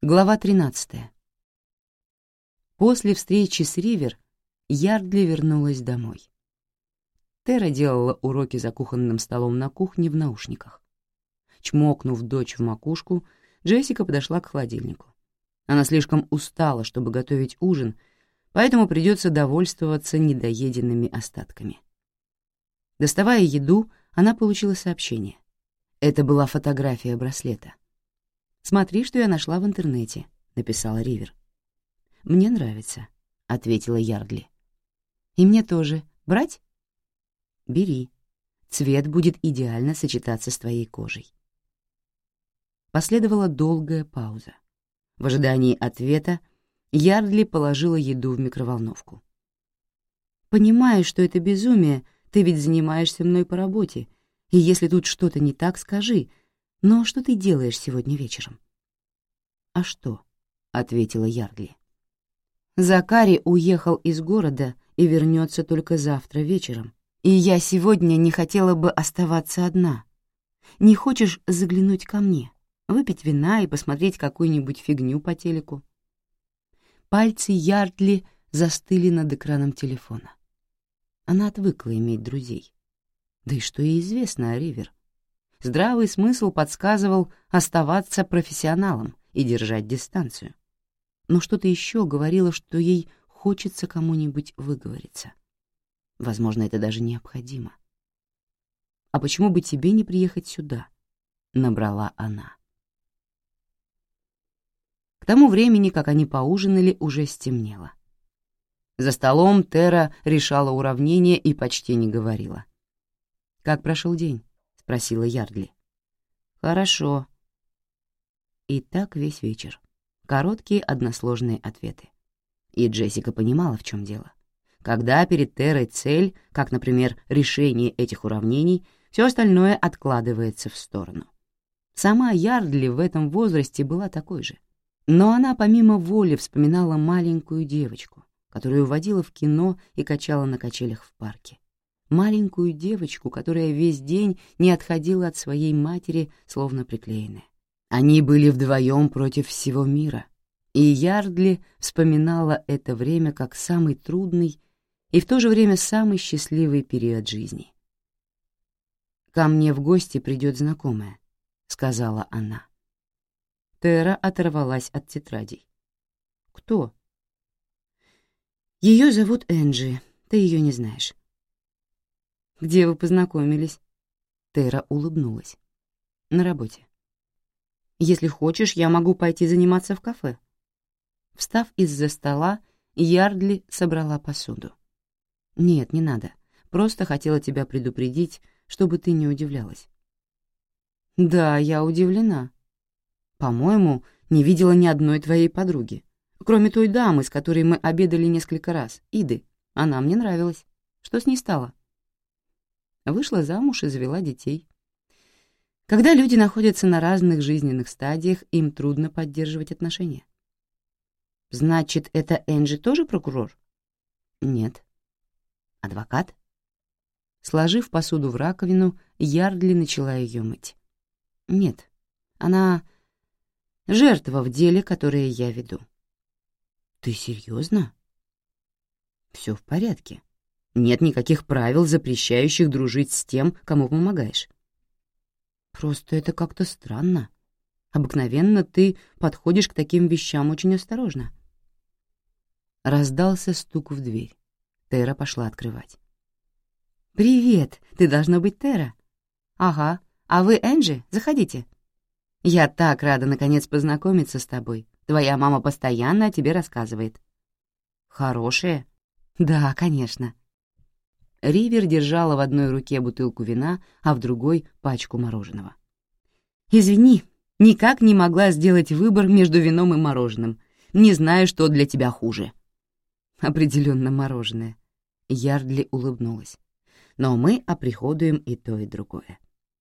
Глава 13. После встречи с Ривер Ярдли вернулась домой. Тера делала уроки за кухонным столом на кухне в наушниках. Чмокнув дочь в макушку, Джессика подошла к холодильнику. Она слишком устала, чтобы готовить ужин, поэтому придется довольствоваться недоеденными остатками. Доставая еду, она получила сообщение. Это была фотография браслета. «Смотри, что я нашла в интернете», — написала Ривер. «Мне нравится», — ответила Ярдли. «И мне тоже. Брать?» «Бери. Цвет будет идеально сочетаться с твоей кожей». Последовала долгая пауза. В ожидании ответа Ярдли положила еду в микроволновку. «Понимаю, что это безумие, ты ведь занимаешься мной по работе, и если тут что-то не так, скажи. Но что ты делаешь сегодня вечером?» «А что?» — ответила Ярдли. «Закари уехал из города и вернется только завтра вечером, и я сегодня не хотела бы оставаться одна. Не хочешь заглянуть ко мне, выпить вина и посмотреть какую-нибудь фигню по телеку?» Пальцы Ярдли застыли над экраном телефона. Она отвыкла иметь друзей. Да и что ей известно о Ривер? Здравый смысл подсказывал оставаться профессионалом и держать дистанцию. Но что-то еще говорило, что ей хочется кому-нибудь выговориться. Возможно, это даже необходимо. «А почему бы тебе не приехать сюда?» — набрала она. К тому времени, как они поужинали, уже стемнело. За столом Тера решала уравнения и почти не говорила. «Как прошел день?» — спросила Ярдли. «Хорошо». И так весь вечер. Короткие односложные ответы. И Джессика понимала, в чем дело. Когда перед Терой цель, как, например, решение этих уравнений, все остальное откладывается в сторону. Сама Ярдли в этом возрасте была такой же. Но она помимо воли вспоминала маленькую девочку, которую водила в кино и качала на качелях в парке. Маленькую девочку, которая весь день не отходила от своей матери, словно приклеенная. Они были вдвоем против всего мира, и Ярдли вспоминала это время как самый трудный и в то же время самый счастливый период жизни. «Ко мне в гости придет знакомая», — сказала она. Тера оторвалась от тетрадей. «Кто?» «Ее зовут Энджи, ты ее не знаешь». «Где вы познакомились?» Тера улыбнулась. «На работе». «Если хочешь, я могу пойти заниматься в кафе». Встав из-за стола, Ярдли собрала посуду. «Нет, не надо. Просто хотела тебя предупредить, чтобы ты не удивлялась». «Да, я удивлена. По-моему, не видела ни одной твоей подруги, кроме той дамы, с которой мы обедали несколько раз, Иды. Она мне нравилась. Что с ней стало?» Вышла замуж и завела детей. Когда люди находятся на разных жизненных стадиях, им трудно поддерживать отношения. «Значит, это Энджи тоже прокурор?» «Нет». «Адвокат?» Сложив посуду в раковину, Ярдли начала ее мыть. «Нет, она жертва в деле, которое я веду». «Ты серьезно?» «Все в порядке. Нет никаких правил, запрещающих дружить с тем, кому помогаешь. Просто это как-то странно. Обыкновенно ты подходишь к таким вещам очень осторожно». Раздался стук в дверь. Тера пошла открывать. «Привет, ты должна быть Тера». «Ага, а вы Энджи? Заходите». «Я так рада наконец познакомиться с тобой. Твоя мама постоянно о тебе рассказывает». «Хорошая?» «Да, конечно». Ривер держала в одной руке бутылку вина, а в другой — пачку мороженого. «Извини, никак не могла сделать выбор между вином и мороженым. Не знаю, что для тебя хуже». «Определенно мороженое». Ярдли улыбнулась. «Но мы оприходуем и то, и другое».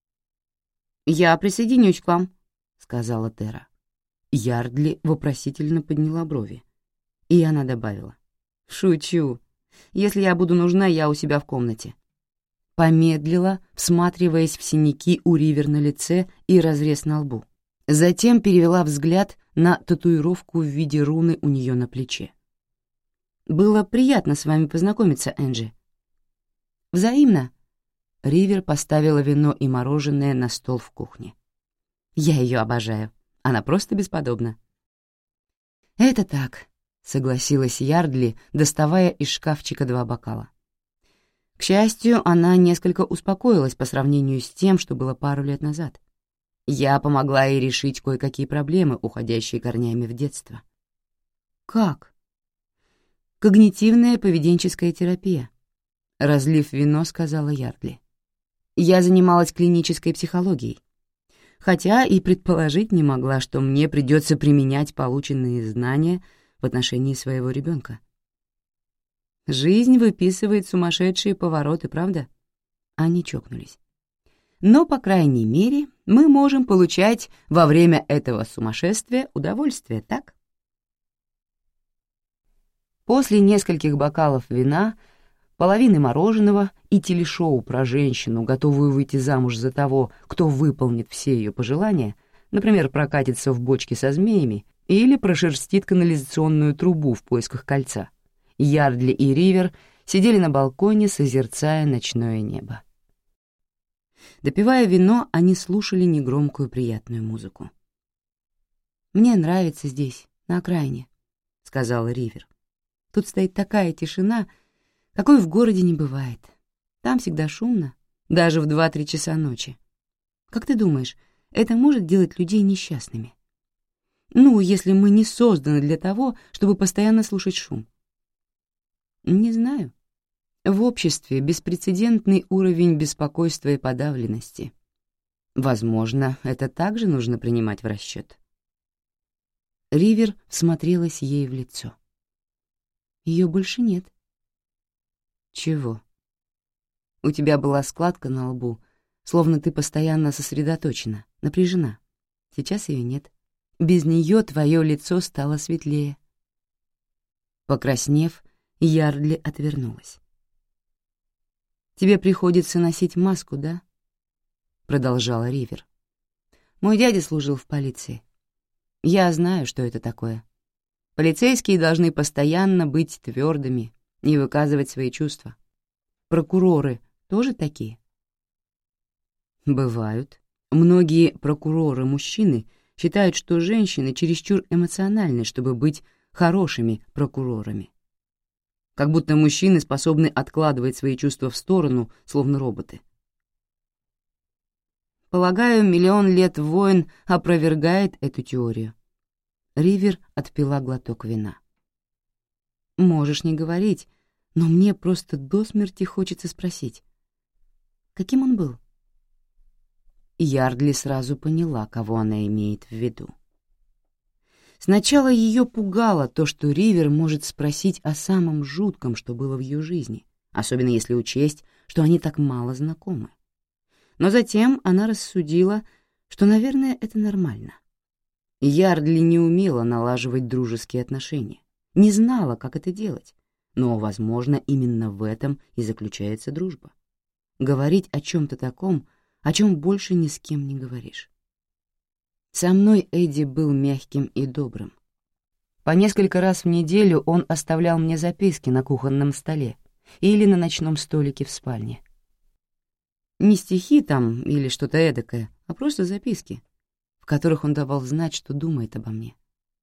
«Я присоединюсь к вам», — сказала Тера. Ярдли вопросительно подняла брови. И она добавила. «Шучу. Если я буду нужна, я у себя в комнате». Помедлила, всматриваясь в синяки у Ривер на лице и разрез на лбу. Затем перевела взгляд на татуировку в виде руны у нее на плече. «Было приятно с вами познакомиться, Энджи». «Взаимно». Ривер поставила вино и мороженое на стол в кухне. «Я ее обожаю. Она просто бесподобна». «Это так», — согласилась Ярдли, доставая из шкафчика 2 бокала. К счастью, она несколько успокоилась по сравнению с тем, что было пару лет назад. Я помогла ей решить кое-какие проблемы, уходящие корнями в детство. «Как?» «Когнитивная поведенческая терапия», — разлив вино, сказала Ярдли. «Я занималась клинической психологией, хотя и предположить не могла, что мне придется применять полученные знания в отношении своего ребенка. Жизнь выписывает сумасшедшие повороты, правда?» Они чокнулись. «Но, по крайней мере, мы можем получать во время этого сумасшествия удовольствие, так?» После нескольких бокалов вина, половины мороженого и телешоу про женщину, готовую выйти замуж за того, кто выполнит все ее пожелания, например, прокатится в бочке со змеями или прошерстит канализационную трубу в поисках кольца, Ярдли и Ривер сидели на балконе, созерцая ночное небо. Допивая вино, они слушали негромкую приятную музыку. «Мне нравится здесь, на окраине», — сказала Ривер. «Тут стоит такая тишина, какой в городе не бывает. Там всегда шумно, даже в 2-3 часа ночи. Как ты думаешь, это может делать людей несчастными? Ну, если мы не созданы для того, чтобы постоянно слушать шум». «Не знаю. В обществе беспрецедентный уровень беспокойства и подавленности. Возможно, это также нужно принимать в расчет». Ривер всмотрелась ей в лицо. Ее больше нет. «Чего?» «У тебя была складка на лбу, словно ты постоянно сосредоточена, напряжена. Сейчас ее нет. Без нее твое лицо стало светлее». Покраснев, Ярдли отвернулась. «Тебе приходится носить маску, да?» — продолжала Ривер. «Мой дядя служил в полиции. Я знаю, что это такое. Полицейские должны постоянно быть твердыми, не выказывать свои чувства. Прокуроры тоже такие?» «Бывают. Многие прокуроры-мужчины считают, что женщины чересчур эмоциональны, чтобы быть хорошими прокурорами. Как будто мужчины способны откладывать свои чувства в сторону, словно роботы. Полагаю, 1 000 000 лет войн опровергает эту теорию». Ривер отпила глоток вина. «Можешь не говорить, но мне просто до смерти хочется спросить, каким он был?» Ярдли сразу поняла, кого она имеет в виду. Сначала ее пугало то, что Ривер может спросить о самом жутком, что было в ее жизни, особенно если учесть, что они так мало знакомы. Но затем она рассудила, что, наверное, это нормально. Ярдли не умела налаживать дружеские отношения, не знала, как это делать, но, возможно, именно в этом и заключается дружба. Говорить о чем-то таком, о чем больше ни с кем не говоришь. Со мной Эдди был мягким и добрым. По несколько раз в неделю он оставлял мне записки на кухонном столе или на ночном столике в спальне. Не стихи там или что-то эдакое, а просто записки, в которых он давал знать, что думает обо мне.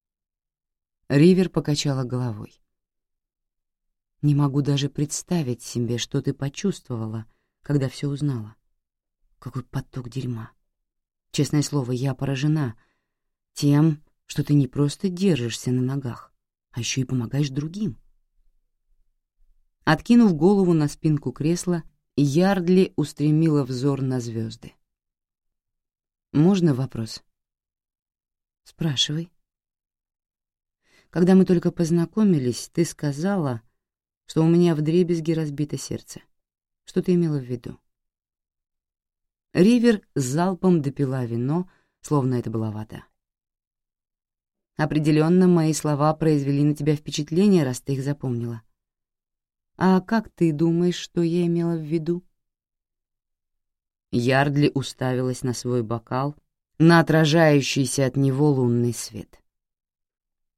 Ривер покачала головой. «Не могу даже представить себе, что ты почувствовала, когда все узнала. Какой поток дерьма. Честное слово, я поражена тем, что ты не просто держишься на ногах, а еще и помогаешь другим». Откинув голову на спинку кресла, Ярдли устремила взор на звезды. «Можно вопрос?» «Спрашивай». «Когда мы только познакомились, ты сказала, что у меня вдребезги разбито сердце. Что ты имела в виду?» Ривер залпом допила вино, словно это была вода. «Определенно, мои слова произвели на тебя впечатление, раз ты их запомнила. А как ты думаешь, что я имела в виду?» Ярдли уставилась на свой бокал, на отражающийся от него лунный свет.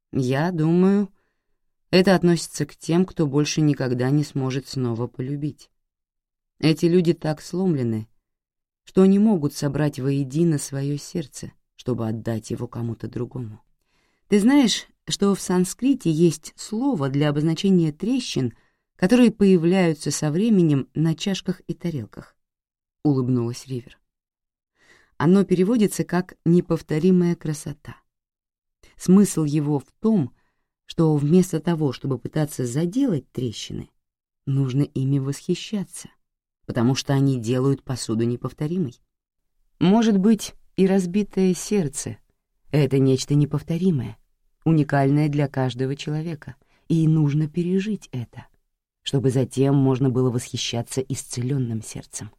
Я думаю, это относится к тем, кто больше никогда не сможет снова полюбить. Эти люди так сломлены, что не могут собрать воедино свое сердце, чтобы отдать его кому-то другому. Ты знаешь, что в санскрите есть слово для обозначения трещин, которые появляются со временем на чашках и тарелках? Улыбнулась Ривер. Оно переводится как «неповторимая красота». Смысл его в том, что вместо того, чтобы пытаться заделать трещины, нужно ими восхищаться, потому что они делают посуду неповторимой. Может быть, и разбитое сердце — это нечто неповторимое, уникальное для каждого человека, и нужно пережить это, чтобы затем можно было восхищаться исцеленным сердцем.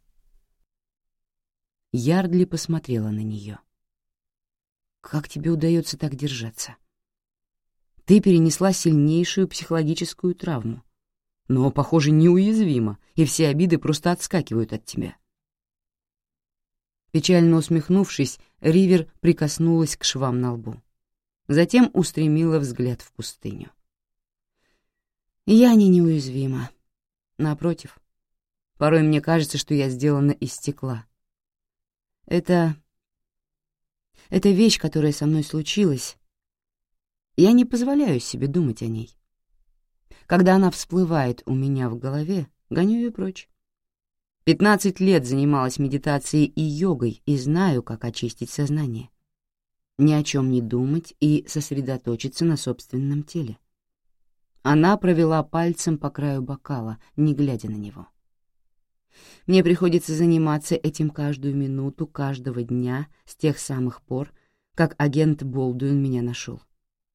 Ярдли посмотрела на нее. «Как тебе удается так держаться? Ты перенесла сильнейшую психологическую травму, но, похоже, неуязвима, и все обиды просто отскакивают от тебя». Печально усмехнувшись, Ривер прикоснулась к швам на лбу. Затем устремила взгляд в пустыню. «Я не неуязвима. Напротив, порой мне кажется, что я сделана из стекла. Это вещь, которая со мной случилась. Я не позволяю себе думать о ней. Когда она всплывает у меня в голове, гоню ее прочь. 15 лет занималась медитацией и йогой и знаю, как очистить сознание. Ни о чем не думать и сосредоточиться на собственном теле. Она провела пальцем по краю бокала, не глядя на него. Мне приходится заниматься этим каждую минуту каждого дня с тех самых пор, как агент Болдуин меня нашел.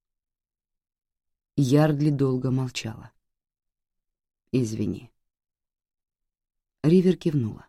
Ярдли долго молчала. «Извини». Ривер кивнула.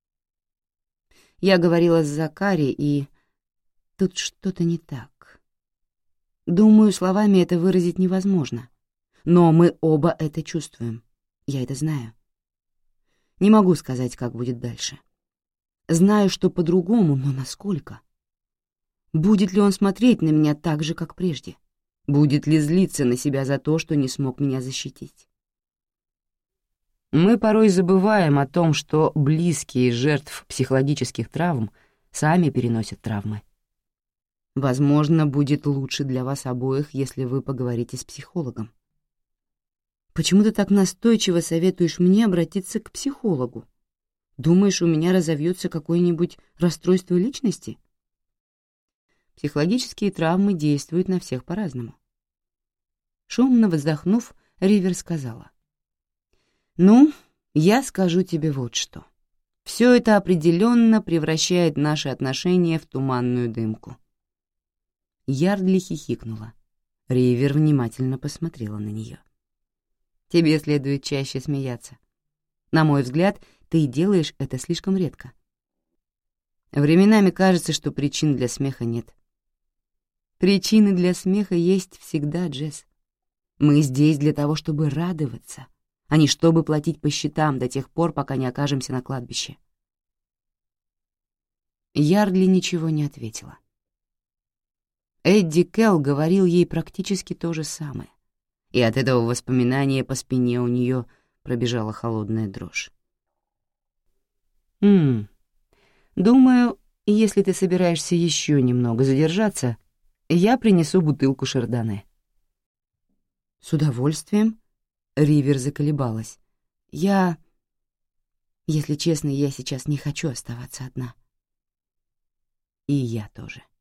«Я говорила с Закари, и тут что-то не так. Думаю, словами это выразить невозможно, но мы оба это чувствуем. Я это знаю. Не могу сказать, как будет дальше. Знаю, что по-другому, но насколько? Будет ли он смотреть на меня так же, как прежде? Будет ли злиться на себя за то, что не смог меня защитить? Мы порой забываем о том, что близкие жертв психологических травм сами переносят травмы. Возможно, будет лучше для вас обоих, если вы поговорите с психологом. Почему ты так настойчиво советуешь мне обратиться к психологу? Думаешь, у меня разовьется какое-нибудь расстройство личности? Психологические травмы действуют на всех по-разному. Шумно вздохнув, Ривер сказала: «Ну, я скажу тебе вот что. Все это определенно превращает наши отношения в туманную дымку». Ярдли хихикнула. Ривер внимательно посмотрела на нее. «Тебе следует чаще смеяться. На мой взгляд, ты делаешь это слишком редко. Временами кажется, что причин для смеха нет». «Причины для смеха есть всегда, Джесс. Мы здесь для того, чтобы радоваться, а не чтобы платить по счетам до тех пор, пока не окажемся на кладбище». Ярдли ничего не ответила. Эдди Келл говорил ей практически то же самое, и от этого воспоминания по спине у нее пробежала холодная дрожь. Думаю, если ты собираешься еще немного задержаться, я принесу бутылку шардоне». «С удовольствием», — Ривер заколебалась. Если честно, я сейчас не хочу оставаться одна». «И я тоже».